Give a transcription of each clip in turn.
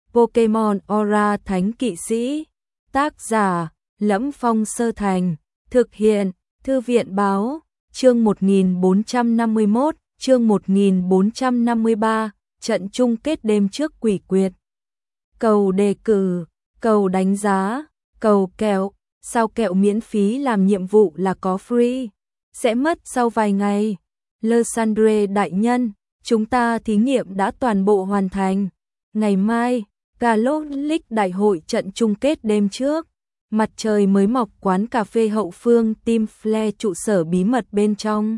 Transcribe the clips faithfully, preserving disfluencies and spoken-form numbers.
Pokemon Aura Thánh Kỵ Sĩ. Tác giả: Lẫm Phong Sơ Thành. Thực hiện: Thư viện Báo. Chương một nghìn bốn trăm năm mươi mốt, chương một nghìn bốn trăm năm mươi ba, trận chung kết đêm trước quỷ quyệt. Cầu đề cử, cầu đánh giá, cầu kẹo, sao kẹo miễn phí làm nhiệm vụ là có free, sẽ mất sau vài ngày. Lysandre đại nhân, chúng ta thí nghiệm đã toàn bộ hoàn thành. Ngày mai, Galactic đại hội trận chung kết đêm trước. Mặt trời mới mọc quán cà phê hậu phương Team Flare trụ sở bí mật bên trong.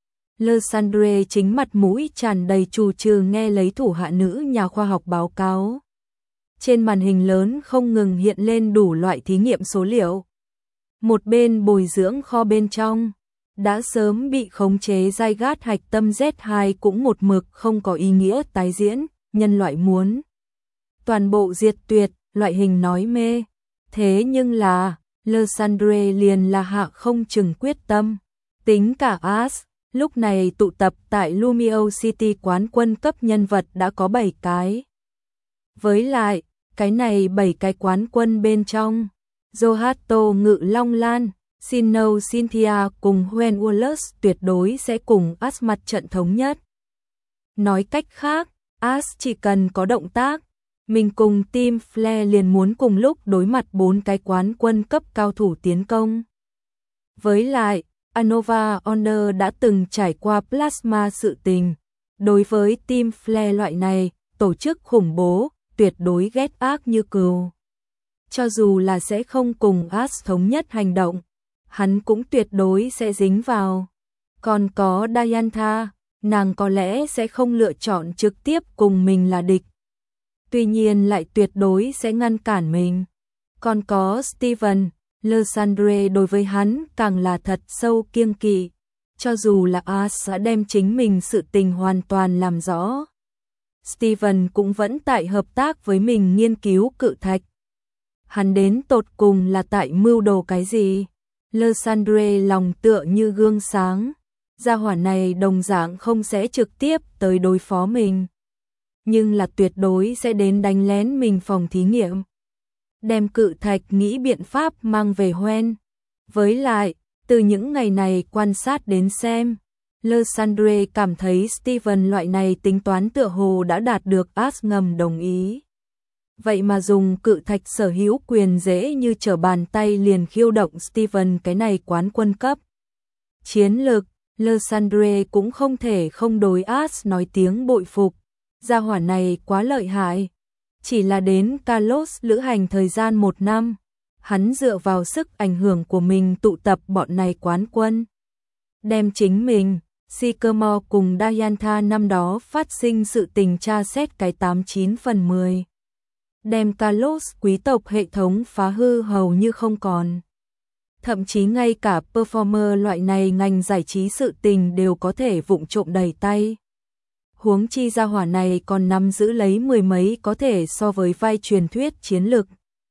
Lysandre chính mặt mũi tràn đầy trù trừ nghe lấy thủ hạ nữ nhà khoa học báo cáo. Trên màn hình lớn không ngừng hiện lên đủ loại thí nghiệm số liệu. Một bên bồi dưỡng kho bên trong đã sớm bị khống chế giai gát hạch tâm Z hai cũng một mực không có ý nghĩa tái diễn, nhân loại muốn toàn bộ diệt tuyệt, loại hình nói mê. Thế nhưng là, Lysandre liền là hạ không chừng quyết tâm. Tính cả Ash, lúc này tụ tập tại Lumio City quán quân cấp nhân vật đã có bảy cái. Với lại, cái này bảy cái quán quân bên trong, Zohato Ngự Long Lan, Sinnoh Cynthia cùng Huen Wallace tuyệt đối sẽ cùng Ash mặt trận thống nhất. Nói cách khác, Ash chỉ cần có động tác, mình cùng Team Flare liền muốn cùng lúc đối mặt bốn cái quán quân cấp cao thủ tiến công. Với lại, Anova Honor đã từng trải qua plasma sự tình. Đối với Team Flare loại này, tổ chức khủng bố, tuyệt đối ghét ác như cừu. Cho dù là sẽ không cùng Ash thống nhất hành động, hắn cũng tuyệt đối sẽ dính vào. Còn có Diantha, nàng có lẽ sẽ không lựa chọn trực tiếp cùng mình là địch. Tuy nhiên lại tuyệt đối sẽ ngăn cản mình. Còn có Steven, Lysandre đối với hắn càng là thật sâu kiêng kỵ. Cho dù là Ash đã đem chính mình sự tình hoàn toàn làm rõ, Steven cũng vẫn tại hợp tác với mình nghiên cứu cự thạch. Hắn đến tột cùng là tại mưu đồ cái gì? Lysandre lòng tựa như gương sáng. Gia hỏa này đồng dạng không sẽ trực tiếp tới đối phó mình, nhưng là tuyệt đối sẽ đến đánh lén mình phòng thí nghiệm. Đem cự thạch nghĩ biện pháp mang về Huen. Với lại, từ những ngày này quan sát đến xem, Lysandre cảm thấy Steven loại này tính toán tựa hồ đã đạt được Ash ngầm đồng ý. Vậy mà dùng cự thạch sở hữu quyền dễ như trở bàn tay liền khiêu động Steven cái này quán quân cấp. Chiến lược, Lysandre cũng không thể không đối Ash nói tiếng bội phục. Gia hỏa này quá lợi hại. Chỉ là đến Kalos lữ hành thời gian một năm, hắn dựa vào sức ảnh hưởng của mình tụ tập bọn này quán quân. Đem chính mình, Sycamore cùng Diantha năm đó phát sinh sự tình tra xét cái tám chín phần mười. Đem Kalos quý tộc hệ thống phá hư hầu như không còn. Thậm chí ngay cả performer loại này ngành giải trí sự tình đều có thể vụng trộm đầy tay. Huống chi gia hỏa này còn nắm giữ lấy mười mấy có thể so với vai truyền thuyết chiến lực.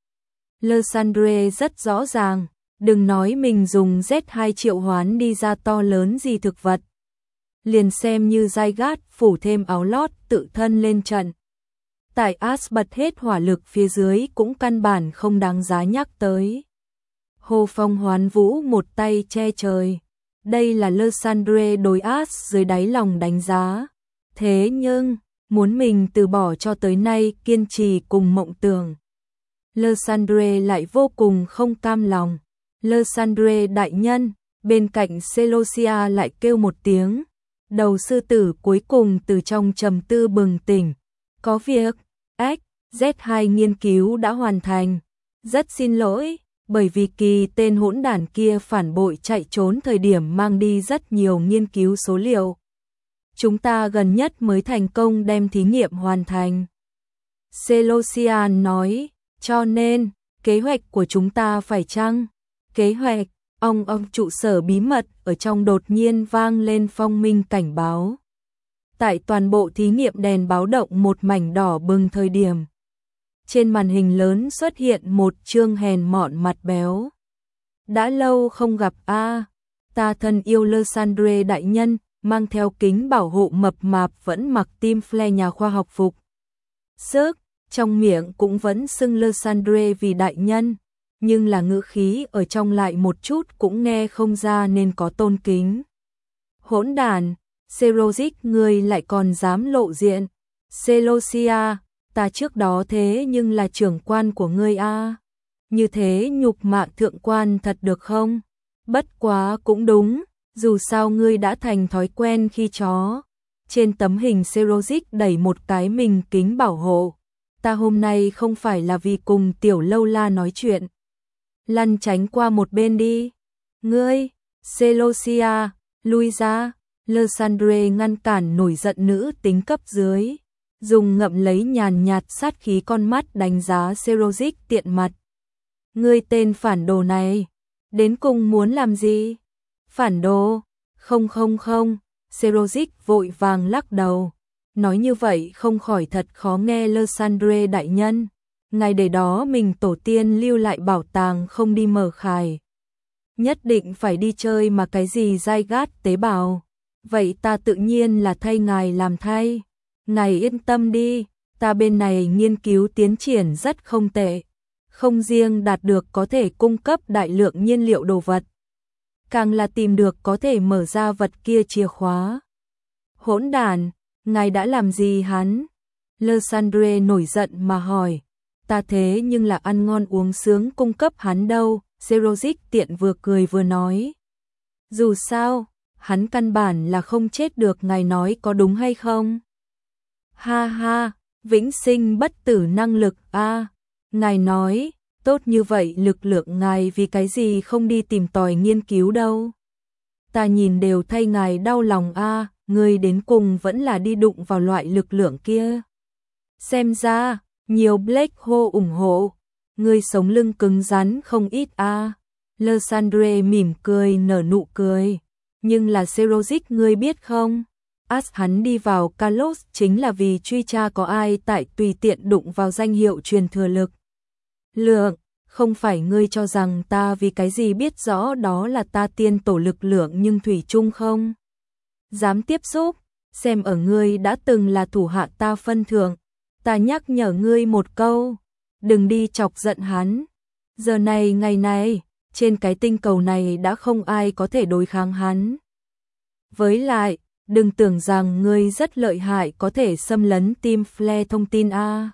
Lysandre rất rõ ràng, đừng nói mình dùng Z hai triệu hoán đi ra to lớn gì thực vật. Liền xem như Zygarde phủ thêm áo lót tự thân lên trận. Tại Ash bật hết hỏa lực phía dưới cũng căn bản không đáng giá nhắc tới. Hồ Phong Hoán Vũ một tay che trời. Đây là Lysandre đối Ash dưới đáy lòng đánh giá. Thế nhưng, muốn mình từ bỏ cho tới nay kiên trì cùng mộng tưởng. Lysandre lại vô cùng không cam lòng. Lysandre đại nhân, bên cạnh Celosia lại kêu một tiếng. Đầu sư tử cuối cùng từ trong trầm tư bừng tỉnh. Có việc, ếch, Z hai nghiên cứu đã hoàn thành. Rất xin lỗi, bởi vì kỳ tên hỗn đản kia phản bội chạy trốn thời điểm mang đi rất nhiều nghiên cứu số liệu. Chúng ta gần nhất mới thành công đem thí nghiệm hoàn thành. Celosia nói, cho nên, kế hoạch của chúng ta phải chăng? Kế hoạch, ông ông trụ sở bí mật ở trong đột nhiên vang lên phong minh cảnh báo. Tại toàn bộ thí nghiệm đèn báo động một mảnh đỏ bừng thời điểm. Trên màn hình lớn xuất hiện một chương hèn mọn mặt béo. Đã lâu không gặp a, à, ta thân yêu Lysandre đại nhân, mang theo kính bảo hộ mập mạp vẫn mặc Team Flare nhà khoa học phục. Sức, trong miệng cũng vẫn xưng Lysandre vì đại nhân, nhưng là ngữ khí ở trong lại một chút cũng nghe không ra nên có tôn kính. Hỗn đàn, Serozic ngươi lại còn dám lộ diện. Celosia, ta trước đó thế nhưng là trưởng quan của ngươi a. Như thế nhục mạ thượng quan thật được không? Bất quá cũng đúng, dù sao ngươi đã thành thói quen khi chó. Trên tấm hình Serozic đẩy một cái mình kính bảo hộ. Ta hôm nay không phải là vì cùng tiểu lâu la nói chuyện. Lăn tránh qua một bên đi. Ngươi, Celosia, lui ra. Lysandre ngăn cản nổi giận nữ tính cấp dưới. Dùng ngậm lấy nhàn nhạt sát khí con mắt đánh giá Serozic tiện mặt. Ngươi tên phản đồ này, đến cùng muốn làm gì? Phản đồ? Không không không, Serozic vội vàng lắc đầu. Nói như vậy không khỏi thật khó nghe Lysandre đại nhân. Ngày để đó mình tổ tiên lưu lại bảo tàng không đi mở khải. Nhất định phải đi chơi mà cái gì dai gát tế bào. Vậy ta tự nhiên là thay ngài làm thay. Ngài yên tâm đi, ta bên này nghiên cứu tiến triển rất không tệ. Không riêng đạt được có thể cung cấp đại lượng nhiên liệu đồ vật, càng là tìm được có thể mở ra vật kia chìa khóa. Hỗn đàn, ngài đã làm gì hắn? Lysandre nổi giận mà hỏi. Ta thế nhưng là ăn ngon uống sướng cung cấp hắn đâu, Serozic tiện vừa cười vừa nói. Dù sao, hắn căn bản là không chết được, ngài nói có đúng hay không? Ha ha, vĩnh sinh bất tử năng lực a. À, ngài nói, tốt như vậy lực lượng ngài vì cái gì không đi tìm tòi nghiên cứu đâu? Ta nhìn đều thay ngài đau lòng a, à, người đến cùng vẫn là đi đụng vào loại lực lượng kia. Xem ra, nhiều Black Hole ủng hộ, người sống lưng cứng rắn không ít a. À. Lysandre mỉm cười nở nụ cười, nhưng là Serozic ngươi biết không? As hắn đi vào Kalos chính là vì truy tra có ai tại tùy tiện đụng vào danh hiệu truyền thừa lực lượng, không phải ngươi cho rằng ta vì cái gì biết rõ đó là ta tiên tổ lực lượng nhưng thủy chung không dám tiếp xúc, xem ở ngươi đã từng là thủ hạ ta phân thượng, ta nhắc nhở ngươi một câu, đừng đi chọc giận hắn. Giờ này ngày này, trên cái tinh cầu này đã không ai có thể đối kháng hắn. Với lại, đừng tưởng rằng ngươi rất lợi hại có thể xâm lấn Team Flare thông tin a.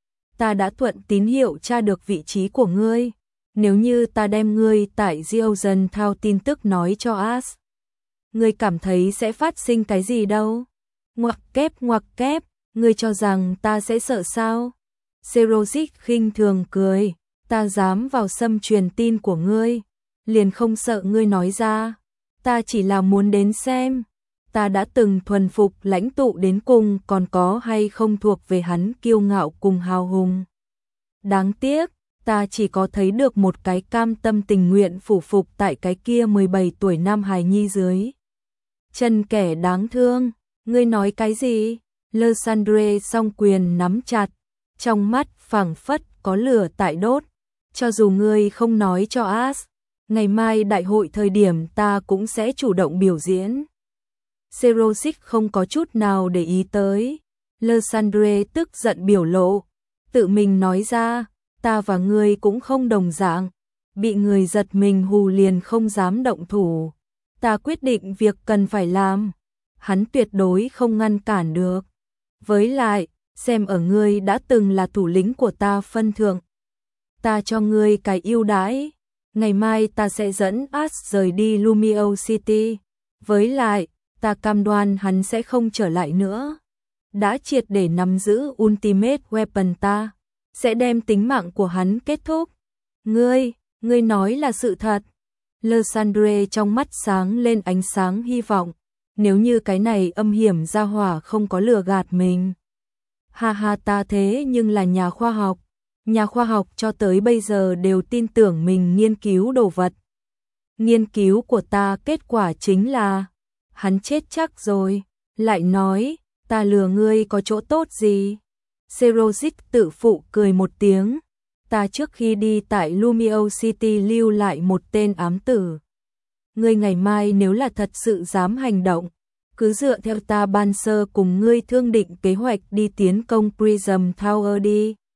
Ta đã thuận tín hiệu tra được vị trí của ngươi. Nếu như ta đem ngươi tại Geogen thao tin tức nói cho As, ngươi cảm thấy sẽ phát sinh cái gì đâu? Ngoặc kép ngoặc kép, ngươi cho rằng ta sẽ sợ sao? Serozic khinh thường cười, ta dám vào xâm truyền tin của ngươi, liền không sợ ngươi nói ra, ta chỉ là muốn đến xem. Ta đã từng thuần phục lãnh tụ đến cùng còn có hay không thuộc về hắn kiêu ngạo cùng hào hùng. Đáng tiếc, ta chỉ có thấy được một cái cam tâm tình nguyện phủ phục tại cái kia mười bảy tuổi nam hài nhi dưới chân kẻ đáng thương. Ngươi nói cái gì? Lysandre song quyền nắm chặt, trong mắt phảng phất có lửa tại đốt. Cho dù ngươi không nói cho As, ngày mai đại hội thời điểm ta cũng sẽ chủ động biểu diễn. Serozic không có chút nào để ý tới. Lysandre tức giận biểu lộ, tự mình nói ra, ta và ngươi cũng không đồng dạng, bị người giật mình hù liền không dám động thủ. Ta quyết định việc cần phải làm, hắn tuyệt đối không ngăn cản được. Với lại, xem ở ngươi đã từng là thủ lĩnh của ta phân thượng, ta cho ngươi cái ưu đãi, ngày mai ta sẽ dẫn As rời đi Lumio City. Với lại, ta cam đoan hắn sẽ không trở lại nữa. Đã triệt để nắm giữ Ultimate Weapon ta, sẽ đem tính mạng của hắn kết thúc. Ngươi, ngươi nói là sự thật. Lysandre trong mắt sáng lên ánh sáng hy vọng, nếu như cái này âm hiểm ra hỏa không có lừa gạt mình. Ha ha, ta thế nhưng là nhà khoa học, nhà khoa học cho tới bây giờ đều tin tưởng mình nghiên cứu đồ vật. Nghiên cứu của ta kết quả chính là hắn chết chắc rồi, lại nói, ta lừa ngươi có chỗ tốt gì? Serozic tự phụ cười một tiếng, ta trước khi đi tại Lumio City lưu lại một tên ám tử. Ngươi ngày mai nếu là thật sự dám hành động, cứ dựa theo ta ban sơ cùng ngươi thương định kế hoạch đi tiến công Prism Tower đi.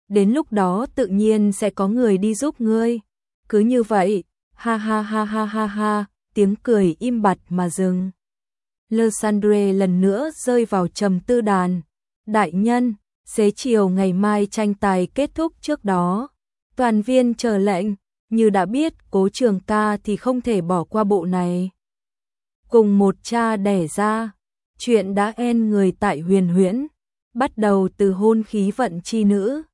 đến lúc đó tự nhiên sẽ có người đi giúp ngươi. Cứ như vậy, ha ha ha ha ha ha, tiếng cười im bặt mà dừng. Lysandre lần nữa rơi vào trầm tư đàn. Đại nhân, xế chiều ngày mai tranh tài kết thúc trước đó. Toàn viên chờ lệnh, như đã biết Cố Trường ca thì không thể bỏ qua bộ này. Cùng một cha đẻ ra, chuyện đã en người tại Huyền Huyễn, bắt đầu từ hôn khí vận chi nữ.